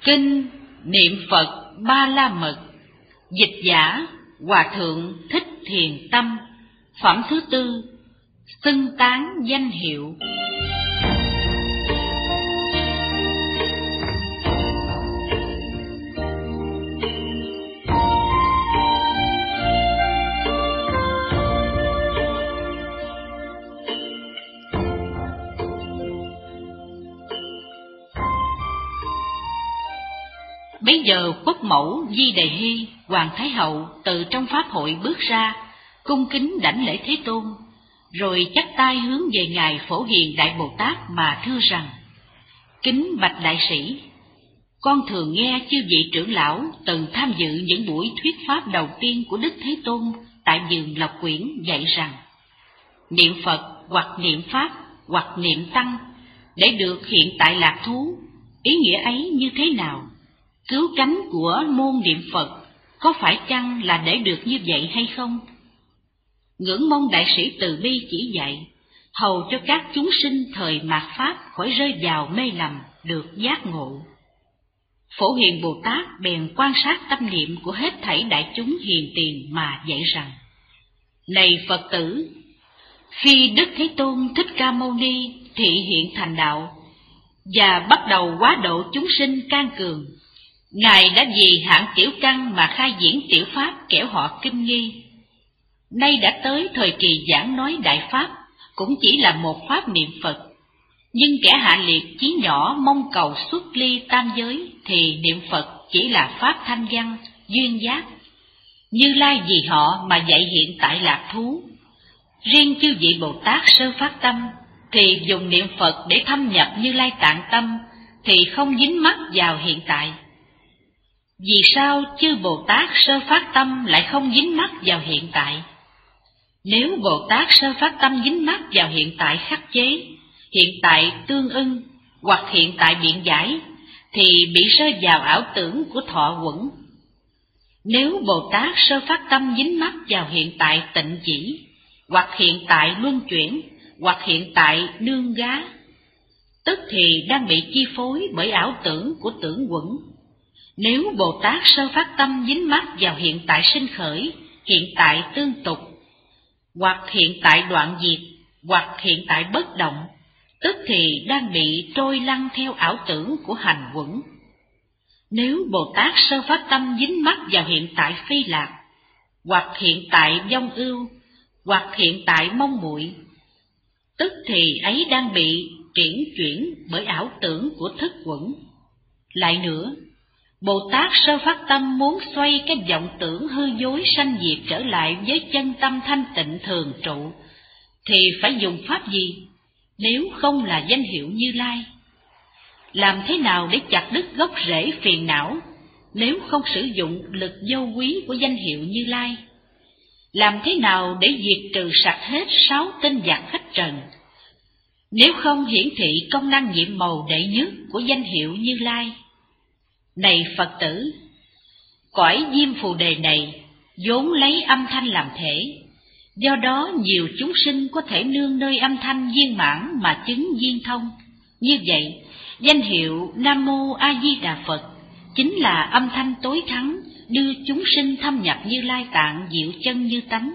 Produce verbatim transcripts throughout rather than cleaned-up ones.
Kinh Niệm Phật Ba La Mật. Dịch giả Hòa Thượng Thích Thiền Tâm. Phẩm thứ tư. Xưng tán danh hiệu. Bấy giờ quốc mẫu Di Đề Hy, Hoàng Thái Hậu từ trong pháp hội bước ra, cung kính đảnh lễ Thế Tôn, rồi chắp tay hướng về ngài Phổ Hiền Đại Bồ Tát mà thưa rằng: Kính bạch đại sĩ, con thường nghe chư vị trưởng lão từng tham dự những buổi thuyết pháp đầu tiên của Đức Thế Tôn tại vườn Lộc Quyển dạy rằng niệm Phật hoặc niệm Pháp hoặc niệm Tăng để được hiện tại lạc thú. Ý nghĩa ấy như thế nào? Cứu cánh của môn niệm Phật có phải chăng là để được như vậy hay không? Ngưỡng mong đại sĩ từ bi chỉ dạy, hầu cho các chúng sinh thời mạt Pháp khỏi rơi vào mê lầm, được giác ngộ. Phổ Hiền Bồ Tát bèn quan sát tâm niệm của hết thảy đại chúng hiền tiền mà dạy rằng: Này Phật tử, khi Đức Thế Tôn Thích Ca Mâu Ni thị hiện thành đạo và bắt đầu hóa độ chúng sinh can cường, Ngài đã vì hạng tiểu căn mà khai diễn tiểu pháp kẻo họ kinh nghi. Nay đã tới thời kỳ giảng nói đại pháp, cũng chỉ là một pháp niệm Phật. Nhưng kẻ hạ liệt chí nhỏ mong cầu xuất ly tam giới thì niệm Phật chỉ là pháp thanh văn, duyên giác. Như Lai vì họ mà dạy hiện tại lạc thú. Riêng chư vị Bồ Tát sơ phát tâm thì dùng niệm Phật để thâm nhập Như Lai tạng tâm thì không dính mắc vào hiện tại. Vì sao chư Bồ Tát sơ phát tâm lại không dính mắc vào hiện tại? Nếu Bồ Tát sơ phát tâm dính mắc vào hiện tại khắc chế, hiện tại tương ưng hoặc hiện tại biện giải, thì bị rơi vào ảo tưởng của thọ uẩn. Nếu Bồ Tát sơ phát tâm dính mắc vào hiện tại tịnh chỉ, hoặc hiện tại luân chuyển, hoặc hiện tại nương gá, tức thì đang bị chi phối bởi ảo tưởng của tưởng uẩn. Nếu Bồ Tát sơ phát tâm dính mắc vào hiện tại sinh khởi, hiện tại tương tục, hoặc hiện tại đoạn diệt, hoặc hiện tại bất động, tức thì đang bị trôi lăn theo ảo tưởng của hành uẩn. Nếu Bồ Tát sơ phát tâm dính mắc vào hiện tại phi lạc, hoặc hiện tại vong ưu, hoặc hiện tại mong muội, tức thì ấy đang bị triển chuyển bởi ảo tưởng của thức uẩn. Lại nữa, Bồ Tát sơ phát tâm muốn xoay cái vọng tưởng hư dối sanh diệt trở lại với chân tâm thanh tịnh thường trụ, thì phải dùng pháp gì, nếu không là danh hiệu Như Lai? Làm thế nào để chặt đứt gốc rễ phiền não, nếu không sử dụng lực vô quý của danh hiệu Như Lai? Làm thế nào để diệt trừ sạch hết sáu tinh giặc khách trần, nếu không hiển thị công năng nhiệm màu đệ nhất của danh hiệu Như Lai? Này Phật tử, cõi Diêm Phù Đề này vốn lấy âm thanh làm thể, do đó nhiều chúng sinh có thể nương nơi âm thanh viên mãn mà chứng viên thông. Như vậy, danh hiệu Nam Mô A Di Đà Phật chính là âm thanh tối thắng đưa chúng sinh thâm nhập Như Lai tạng diệu chân như tánh.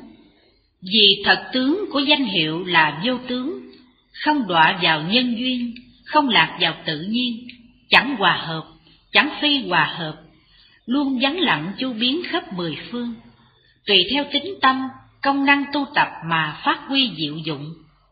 Vì thật tướng của danh hiệu là vô tướng, không đọa vào nhân duyên, không lạc vào tự nhiên, chẳng hòa hợp, chẳng phi hòa hợp, luôn vắng lặng chu biến khắp mười phương, tùy theo tính tâm, công năng tu tập mà phát huy diệu dụng.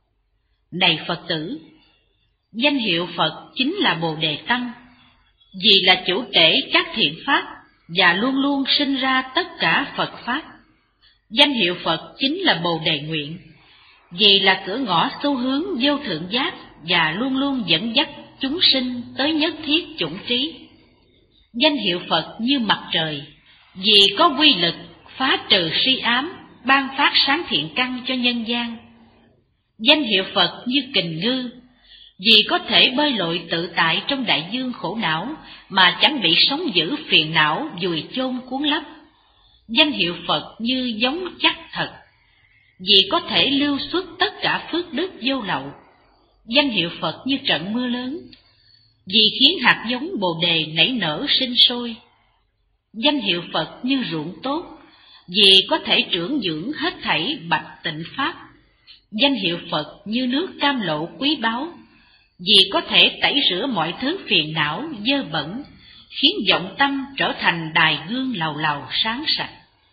Này Phật tử, danh hiệu Phật chính là Bồ Đề Tăng, vì là chủ trễ các thiện pháp và luôn luôn sinh ra tất cả Phật pháp. Danh hiệu Phật chính là Bồ Đề Nguyện, vì là cửa ngõ xu hướng vô thượng giác và luôn luôn dẫn dắt chúng sinh tới nhất thiết chủng trí. Danh hiệu Phật như mặt trời, vì có quy lực phá trừ si ám, ban phát sáng thiện căn cho nhân gian. Danh hiệu Phật như kình ngư, vì có thể bơi lội tự tại trong đại dương khổ não mà chẳng bị sóng dữ phiền não vùi chôn cuốn lấp. Danh hiệu Phật như giống chắc thật, vì có thể lưu xuất tất cả phước đức vô lậu. Danh hiệu Phật như trận mưa lớn, vì khiến hạt giống Bồ đề nảy nở sinh sôi. Danh hiệu Phật như ruộng tốt, vì có thể trưởng dưỡng hết thảy bạch tịnh pháp. Danh hiệu Phật như nước cam lộ quý báu, vì có thể tẩy rửa mọi thứ phiền não dơ bẩn, khiến vọng tâm trở thành đài gương lầu lầu sáng sạch.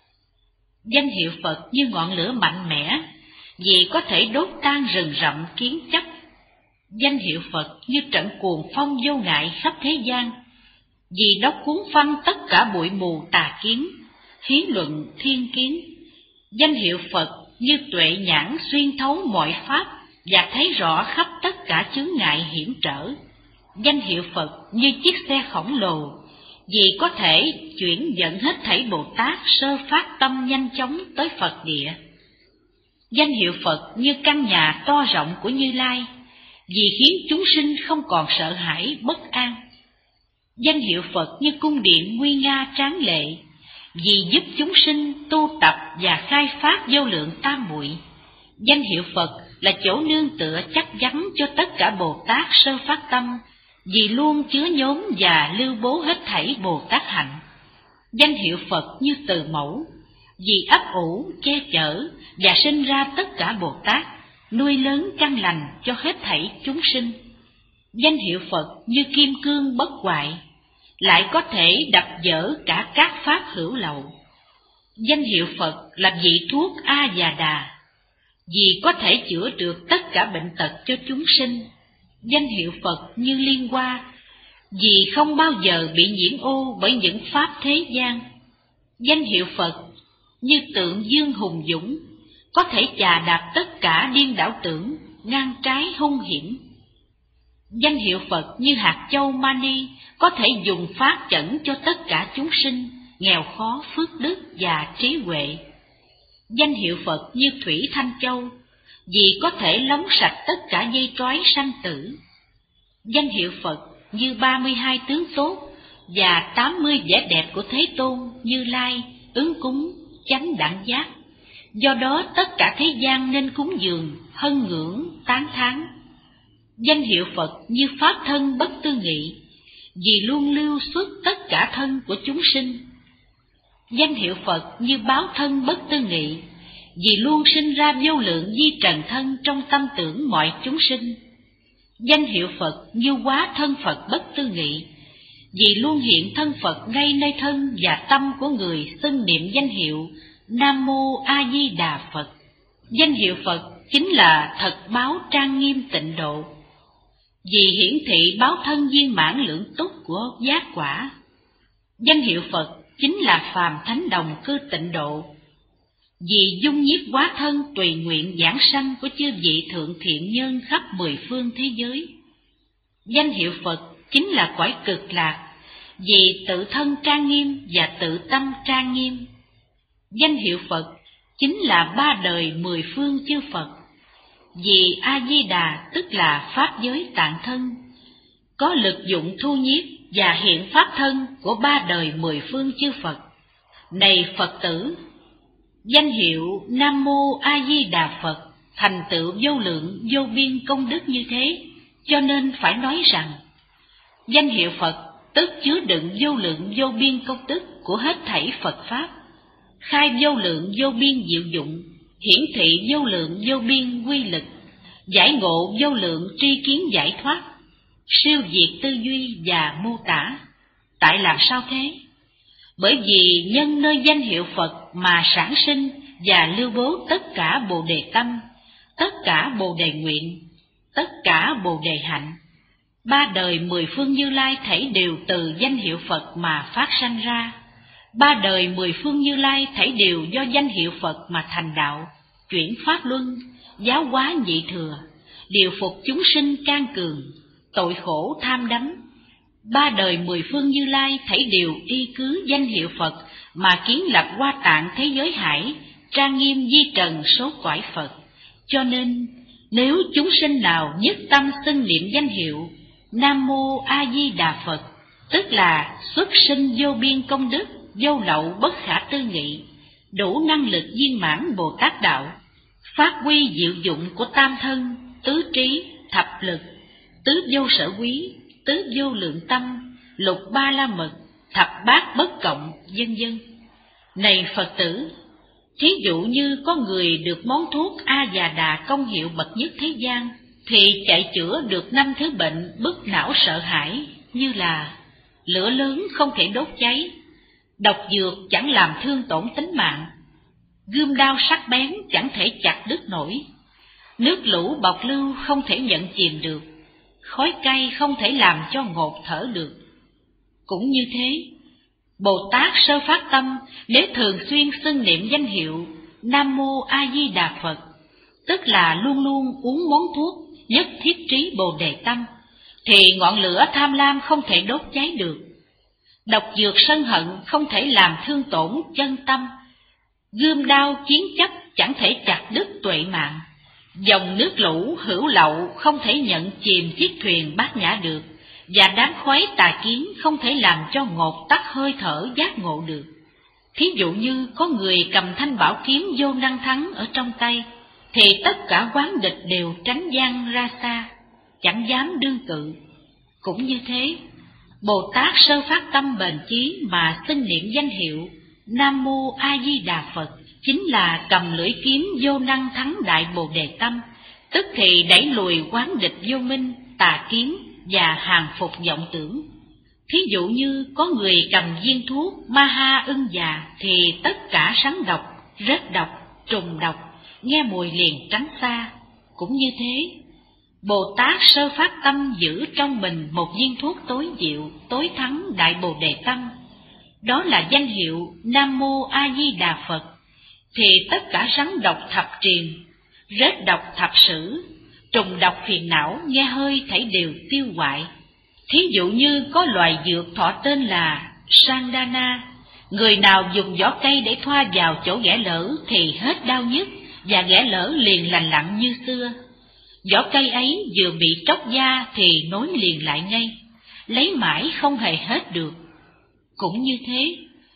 Danh hiệu Phật như ngọn lửa mạnh mẽ, vì có thể đốt tan rừng rậm kiến chấp. Danh hiệu Phật như trận cuồng phong vô ngại khắp thế gian, vì nó cuốn phăng tất cả bụi mù tà kiến, hí luận thiên kiến. Danh hiệu Phật như tuệ nhãn xuyên thấu mọi pháp và thấy rõ khắp tất cả chướng ngại hiểm trở. Danh hiệu Phật như chiếc xe khổng lồ, vì có thể chuyển dẫn hết thảy Bồ Tát sơ phát tâm nhanh chóng tới Phật địa. Danh hiệu Phật như căn nhà to rộng của Như Lai, vì khiến chúng sinh không còn sợ hãi bất an. Danh hiệu Phật như cung điện nguy nga tráng lệ, vì giúp chúng sinh tu tập và khai phát vô lượng tam muội. Danh hiệu Phật là chỗ nương tựa chắc chắn cho tất cả Bồ Tát sơ phát tâm, vì luôn chứa nhóm và lưu bố hết thảy Bồ Tát hạnh. Danh hiệu Phật như từ mẫu, vì ấp ủ, che chở và sinh ra tất cả Bồ Tát, nuôi lớn căn lành cho hết thảy chúng sinh. Danh hiệu Phật như kim cương bất hoại, lại có thể đập vỡ cả các pháp hữu lậu. Danh hiệu Phật là vị thuốc A Già Đà, vì có thể chữa được tất cả bệnh tật cho chúng sinh. Danh hiệu Phật như liên hoa, vì không bao giờ bị nhiễm ô bởi những pháp thế gian. Danh hiệu Phật như tượng dương hùng dũng, có thể chà đạp tất cả điên đảo tưởng, ngang trái hung hiểm. Danh hiệu Phật như hạt châu mani, có thể dùng phát chẩn cho tất cả chúng sinh, nghèo khó, phước đức và trí huệ. Danh hiệu Phật như thủy thanh châu, vì có thể lóng sạch tất cả dây trói sanh tử. Danh hiệu Phật như ba mươi hai tướng tốt và tám mươi vẻ đẹp của Thế Tôn, Như Lai, ứng cúng, chánh đẳng giác. Do đó tất cả thế gian nên cúng dường, hân ngưỡng, tán thán. Danh hiệu Phật như pháp thân bất tư nghị, vì luôn lưu xuất tất cả thân của chúng sinh. Danh hiệu Phật như báo thân bất tư nghị, vì luôn sinh ra vô lượng di trần thân trong tâm tưởng mọi chúng sinh. Danh hiệu Phật như hóa thân Phật bất tư nghị, vì luôn hiện thân Phật ngay nơi thân và tâm của người xưng niệm danh hiệu Nam Mô A Di Đà Phật. Danh hiệu Phật chính là thật báo trang nghiêm tịnh độ, vì hiển thị báo thân viên mãn lượng túc của giác quả. Danh hiệu Phật chính là phàm thánh đồng cư tịnh độ, vì dung nhiếp hóa thân tùy nguyện giảng sanh của chư vị thượng thiện nhân khắp mười phương thế giới. Danh hiệu Phật chính là cõi cực lạc, vì tự thân trang nghiêm và tự tâm trang nghiêm. Danh hiệu Phật chính là ba đời mười phương chư Phật, vì A-di-đà tức là pháp giới tạng thân, có lực dụng thu nhiếp và hiện pháp thân của ba đời mười phương chư Phật. Này Phật tử, danh hiệu Nam Mô A Di Đà Phật thành tựu vô lượng vô biên công đức như thế, cho nên phải nói rằng danh hiệu Phật tức chứa đựng vô lượng vô biên công đức của hết thảy Phật pháp, khai vô lượng vô biên diệu dụng, hiển thị vô lượng vô biên quy lực, giải ngộ vô lượng tri kiến giải thoát, siêu diệt tư duy và mô tả. Tại làm sao thế? Bởi vì nhân nơi danh hiệu Phật mà sản sinh và lưu bố tất cả bồ đề tâm, tất cả bồ đề nguyện, tất cả bồ đề hạnh. Ba đời mười phương Như Lai thảy đều từ danh hiệu Phật mà phát sanh ra. Ba đời mười phương Như Lai thảy đều do danh hiệu Phật mà thành đạo, chuyển pháp luân, giáo hóa nhị thừa, điều phục chúng sinh can cường, tội khổ tham đắm. Ba đời mười phương Như Lai thảy đều y cứ danh hiệu Phật mà kiến lập Hoa Tạng thế giới hải, trang nghiêm di trần số cõi Phật. Cho nên nếu chúng sinh nào nhất tâm xưng niệm danh hiệu Nam Mô A Di Đà Phật, tức là xuất sinh vô biên công đức, vô lậu bất khả tư nghị, đủ năng lực viên mãn Bồ Tát đạo, phát huy diệu dụng của tam thân, tứ trí, thập lực, tứ vô sở quý, tứ vô lượng tâm, lục ba la mật, thập bát bất cộng, vân vân. Này Phật tử, thí dụ như có người được món thuốc A Già Đà công hiệu bậc nhất thế gian, thì chạy chữa được năm thứ bệnh bức não sợ hãi, như là lửa lớn không thể đốt cháy, độc dược chẳng làm thương tổn tính mạng, gươm đao sắc bén chẳng thể chặt đứt nổi, nước lũ bọc lưu không thể nhận chìm được, khói cay không thể làm cho ngột thở được. Cũng như thế, Bồ Tát sơ phát tâm nếu thường xuyên xưng niệm danh hiệu Nam Mô A Di Đà Phật, tức là luôn luôn uống món thuốc nhất thiết trí Bồ Đề tâm, thì ngọn lửa tham lam không thể đốt cháy được, độc dược sân hận không thể làm thương tổn chân tâm, gươm đao chiến chấp chẳng thể chặt đứt tuệ mạng, dòng nước lũ hữu lậu không thể nhận chìm chiếc thuyền bát nhã được, và đám khói tà kiến không thể làm cho ngột tắt hơi thở giác ngộ được. Thí dụ như có người cầm thanh bảo kiếm vô năng thắng ở trong tay, thì tất cả quán địch đều tránh gian ra xa, chẳng dám đương cự. Cũng như thế, Bồ Tát sơ phát tâm bền chí mà xưng niệm danh hiệu Nam Mô A Di Đà Phật, chính là cầm lưỡi kiếm vô năng thắng đại Bồ Đề tâm, tức thì đẩy lùi quán địch vô minh, tà kiến và hàng phục vọng tưởng. Thí dụ như có người cầm viên thuốc ma ha ưng già, thì tất cả sắn độc, rết độc, trùng độc, nghe mùi liền tránh xa. Cũng như thế, Bồ Tát sơ phát tâm giữ trong mình một viên thuốc tối diệu, tối thắng đại Bồ Đề tâm, đó là danh hiệu Nam Mô A Di Đà Phật, thì tất cả rắn độc thập triền, rết độc thập sử, trùng độc phiền não nghe hơi thảy đều tiêu hoại. Thí dụ như có loài dược thọ tên là Sandana, người nào dùng vỏ cây để thoa vào chỗ ghẻ lở thì hết đau nhức, và ghẻ lở liền lành lặn như xưa. Vỏ cây ấy vừa bị tróc da thì nối liền lại ngay, lấy mãi không hề hết được. Cũng như thế,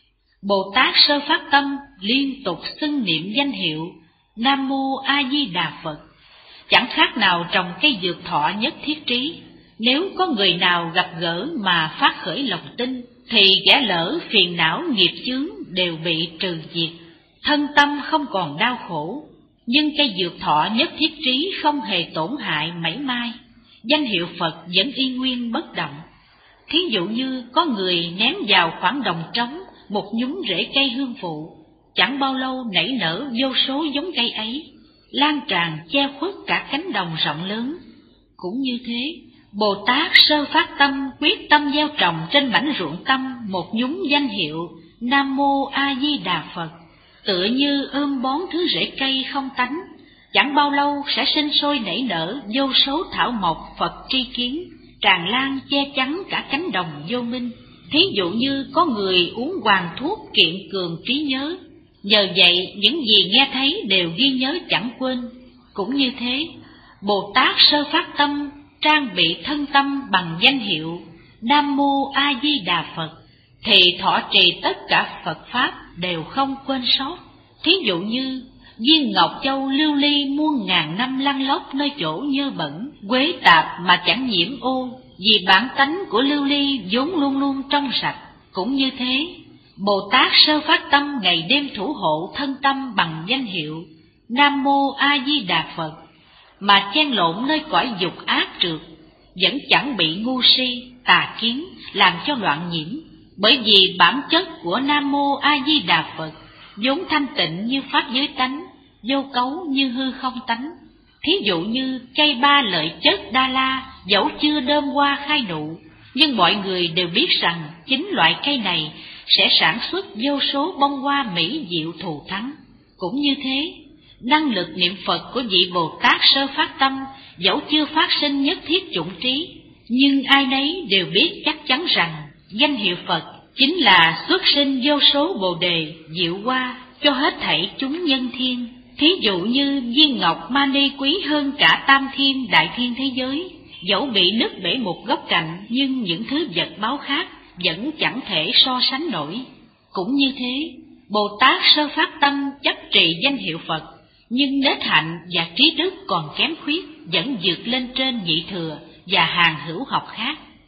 Bồ Tát sơ phát tâm liên tục xưng niệm danh hiệu Nam Mô A Di Đà Phật, chẳng khác nào trồng cây dược thọ nhất thiết trí. Nếu có người nào gặp gỡ mà phát khởi lòng tin, thì ghẻ lỡ phiền não nghiệp chướng đều bị trừ diệt, thân tâm không còn đau khổ. Nhưng cây dược thọ nhất thiết trí không hề tổn hại mảy may, danh hiệu Phật vẫn y nguyên bất động. Thí dụ như có người ném vào khoảng đồng trống một nhúm rễ cây hương phụ, chẳng bao lâu nảy nở vô số giống cây ấy, lan tràn che khuất cả cánh đồng rộng lớn. Cũng như thế, Bồ Tát sơ phát tâm quyết tâm gieo trồng trên mảnh ruộng tâm một nhúm danh hiệu Nam Mô A Di Đà Phật, tựa như ươm bón thứ rễ cây không tánh, chẳng bao lâu sẽ sinh sôi nảy nở vô số thảo mộc Phật tri kiến, tràn lan che chắn cả cánh đồng vô minh. Thí dụ như có người uống hoàng thuốc kiện cường trí nhớ, nhờ vậy những gì nghe thấy đều ghi nhớ chẳng quên. Cũng như thế, Bồ Tát sơ phát tâm trang bị thân tâm bằng danh hiệu Nam Mô A Di Đà Phật, thì thọ trì tất cả Phật Pháp đều không quên sót. Thí dụ như viên ngọc châu lưu ly muôn ngàn năm lăn lóc nơi chỗ nhơ bẩn, quế tạp mà chẳng nhiễm ô, vì bản tánh của lưu ly vốn luôn luôn trong sạch. Cũng như thế, Bồ Tát sơ phát tâm ngày đêm thủ hộ thân tâm bằng danh hiệu Nam Mô A Di Đà Phật, mà chen lộn nơi cõi dục ác trượt, vẫn chẳng bị ngu si, tà kiến làm cho loạn nhiễm, bởi vì bản chất của Nam Mô A Di Đà Phật vốn thanh tịnh như pháp giới tánh, vô cấu như hư không tánh. Thí dụ như cây ba lợi chất Đa La dẫu chưa đơm hoa khai nụ, nhưng mọi người đều biết rằng chính loại cây này sẽ sản xuất vô số bông hoa mỹ diệu thù thắng. Cũng như thế, năng lực niệm Phật của vị Bồ Tát sơ phát tâm dẫu chưa phát sinh nhất thiết chủng trí, nhưng ai nấy đều biết chắc chắn rằng danh hiệu Phật chính là xuất sinh vô số bồ đề diệu hoa cho hết thảy chúng nhân thiên. Thí dụ như viên ngọc mani quý hơn cả tam thiên đại thiên thế giới, dẫu bị nứt bể một góc cạnh, nhưng những thứ vật báu khác vẫn chẳng thể so sánh nổi. Cũng như thế, Bồ Tát sơ phát tâm chấp trì danh hiệu Phật, nhưng nết hạnh và trí đức còn kém khuyết, vẫn vượt lên trên nhị thừa và hàng hữu học khác.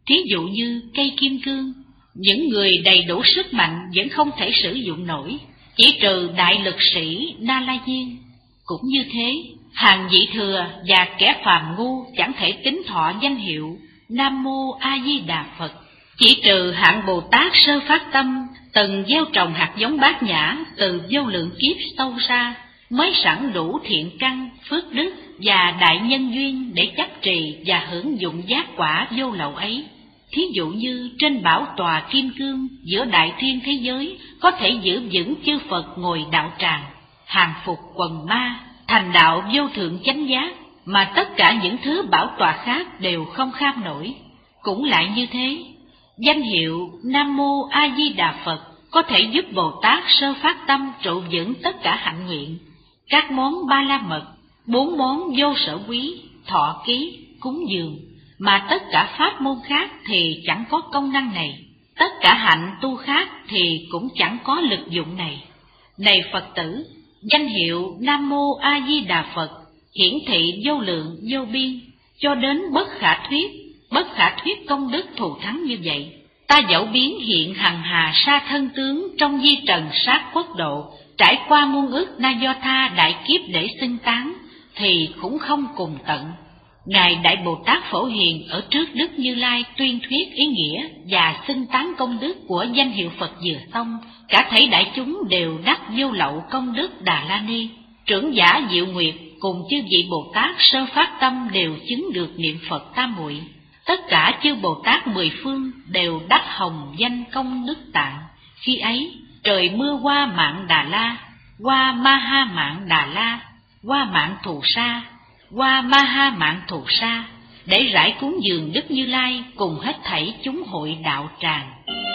Thí dụ như cây kim cương, những người đầy đủ sức mạnh vẫn không thể sử dụng nổi, chỉ trừ đại lực sĩ Na La Diên. Cũng như thế, hàng vị thừa và kẻ phàm ngu chẳng thể tính thọ danh hiệu Nam Mô A Di Đà Phật, chỉ trừ hạng Bồ Tát sơ phát tâm, từng gieo trồng hạt giống bát nhã từ vô lượng kiếp sâu xa, mới sẵn đủ thiện căn, phước đức và đại nhân duyên để chấp trì và hưởng dụng giác quả vô lậu ấy. Thí dụ như trên bảo tòa kim cương giữa đại thiên thế giới có thể giữ vững chư Phật ngồi đạo tràng, hàng phục quần ma, thành đạo vô thượng chánh giác, mà tất cả những thứ bảo tọa khác đều không kham nổi. Cũng lại như thế, danh hiệu Nam Mô A Di Đà Phật có thể giúp Bồ Tát sơ phát tâm trụ vững tất cả hạnh nguyện, các món ba la mật, bốn món vô sở quý, thọ ký, cúng dường, mà tất cả pháp môn khác thì chẳng có công năng này, tất cả hạnh tu khác thì cũng chẳng có lực dụng này. Này Phật tử, danh hiệu Nam Mô A Di Đà Phật hiển thị vô lượng vô biên, cho đến bất khả thuyết, bất khả thuyết công đức thù thắng như vậy. Ta dẫu biến hiện hằng hà sa thân tướng trong di trần sát quốc độ, trải qua muôn ức na do tha đại kiếp để xưng tán, thì cũng không cùng tận. Ngài Đại Bồ Tát Phổ Hiền ở trước Đức Như Lai tuyên thuyết ý nghĩa và xưng tán công đức của danh hiệu Phật vừa xong, cả thảy đại chúng đều đắc vô lậu công đức Đà La Ni. Trưởng giả Diệu Nguyệt cùng chư vị Bồ Tát sơ phát tâm đều chứng được niệm Phật tam muội. Tất cả chư Bồ Tát mười phương đều đắc hồng danh công đức tạng. Khi ấy, trời mưa qua mạng Đà La, qua Ma Ha mạng Đà La, qua mạng Thù Sa, qua Ma Ha mạng Thù Sa, để rải cúng dường Đức Như Lai cùng hết thảy chúng hội đạo tràng.